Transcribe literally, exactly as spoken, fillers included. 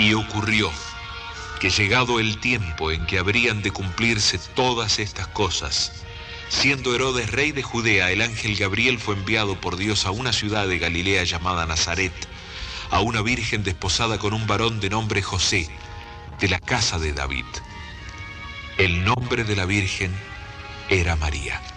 Y ocurrió que llegado el tiempo en que habrían de cumplirse todas estas cosas, siendo Herodes rey de Judea, el ángel Gabriel fue enviado por Dios a una ciudad de Galilea llamada Nazaret, a una virgen desposada con un varón de nombre José, de la casa de David. El nombre de la virgen era María.